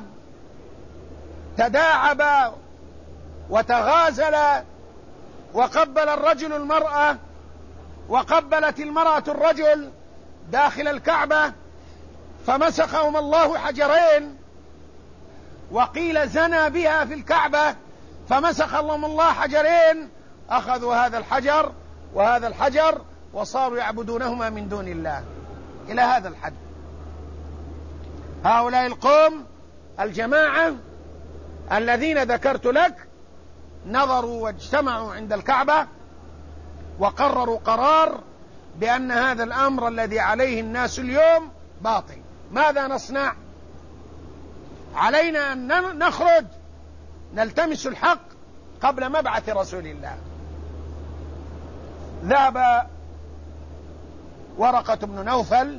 تداعبا وتغازلا، وقبل الرجل المرأة وقبلت المرأة الرجل داخل الكعبة، فمسخهم الله حجرين، وقيل زنى بها في الكعبة فمسخ لهم الله حجرين. أخذوا هذا الحجر وهذا الحجر وصاروا يعبدونهما من دون الله إلى هذا الحد. هؤلاء القوم الجماعة الذين ذكرت لك نظروا واجتمعوا عند الكعبة وقرروا قرار بأن هذا الأمر الذي عليه الناس اليوم باطل. ماذا نصنع؟ علينا أن نخرج نلتمس الحق قبل مبعث رسول الله. ذهب ورقة بن نوفل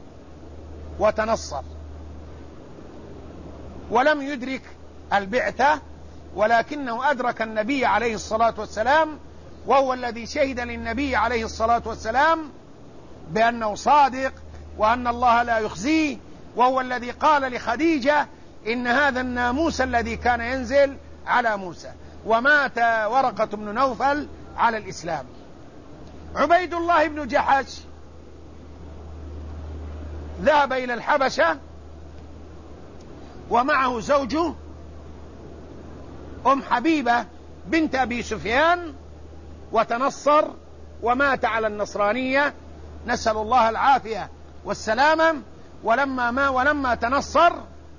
وتنصر ولم يدرك البعثة، ولكنه أدرك النبي عليه الصلاة والسلام، وهو الذي شهد للنبي عليه الصلاة والسلام بأنه صادق وأن الله لا يخزيه، وهو الذي قال لخديجة: إن هذا الناموس الذي كان ينزل على موسى. ومات ورقة بن نوفل على الإسلام. عبيد الله بن جحش ذهب إلى الحبشة ومعه زوجه أم حبيبة بنت أبي سفيان، وتنصر ومات على النصرانية، نسأل الله العافية والسلامة. ولما تنصر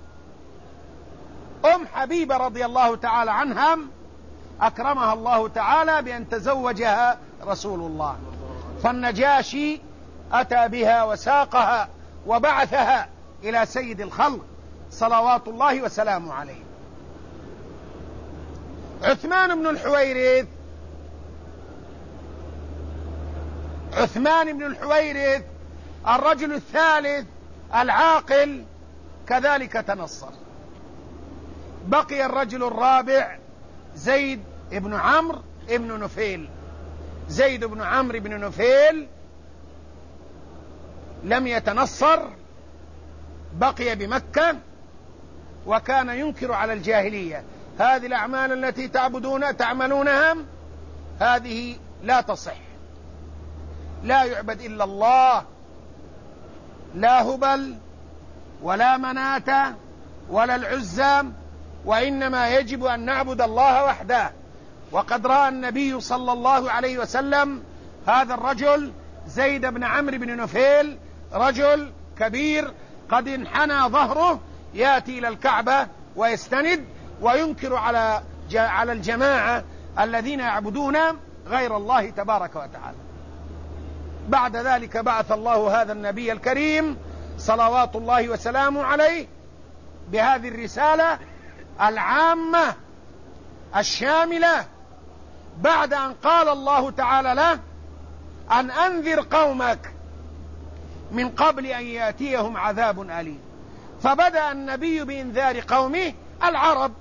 أم حبيبة رضي الله تعالى عنها أكرمها الله تعالى بأن تزوجها رسول الله، فالنجاشي أتى بها وساقها وبعثها إلى سيد الخلق صلوات الله وسلامه عليه. عثمان بن الحويرث الرجل الثالث العاقل كذلك تنصر. بقي الرجل الرابع زيد بن عمرو بن نفيل. زيد بن عمرو بن نفيل لم يتنصر، بقي بمكة وكان ينكر على الجاهلية: هذه الأعمال التي تعملونها هذه لا تصح، لا يعبد إلا الله، لا هبل ولا مناة ولا العزى، وإنما يجب أن نعبد الله وحده. وقد رأى النبي صلى الله عليه وسلم هذا الرجل زيد بن عمرو بن نفيل، رجل كبير قد انحنى ظهره، يأتي إلى الكعبة ويستند وينكر على الجماعة الذين يعبدون غير الله تبارك وتعالى. بعد ذلك بعث الله هذا النبي الكريم صلوات الله وسلامه عليه بهذه الرسالة العامة الشاملة بعد أن قال الله تعالى له أن أنذر قومك من قبل أن يأتيهم عذاب أليم. فبدأ النبي بإنذار قومه العرب،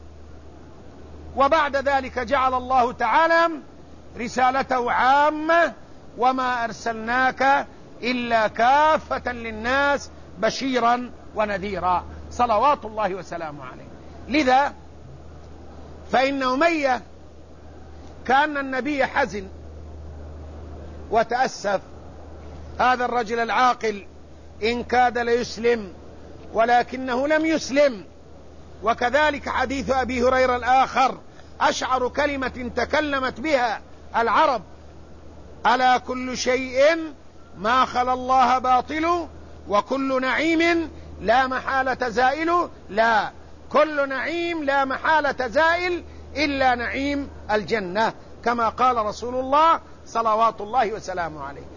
وبعد ذلك جعل الله تعالى رسالته عامة: وما أرسلناك إلا كافة للناس بشيرا ونذيرا، صلوات الله وسلامه عليه. لذا فإن أمية كان النبي حزن وتأسف: هذا الرجل العاقل إن كاد ليسلم ولكنه لم يسلم. وكذلك حديث أبي هريرة الآخر: أشعر كلمة تكلمت بها العرب: ألا كل شيء ما خلا الله باطل وكل نعيم لا محالة زائل. لا، كل نعيم لا محالة زائل إلا نعيم الجنة، كما قال رسول الله صلوات الله وسلامه عليه.